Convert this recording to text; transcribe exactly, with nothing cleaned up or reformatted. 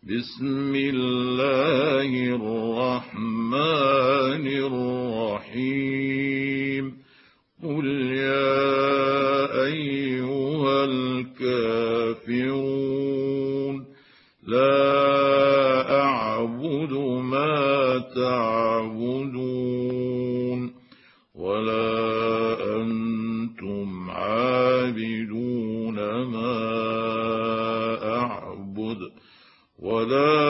بسم الله الرحمن الرحيم قل يا أيها الكافرون لا أعبد ما تعبدون ولا أنتم عابدون ما أعبد ولا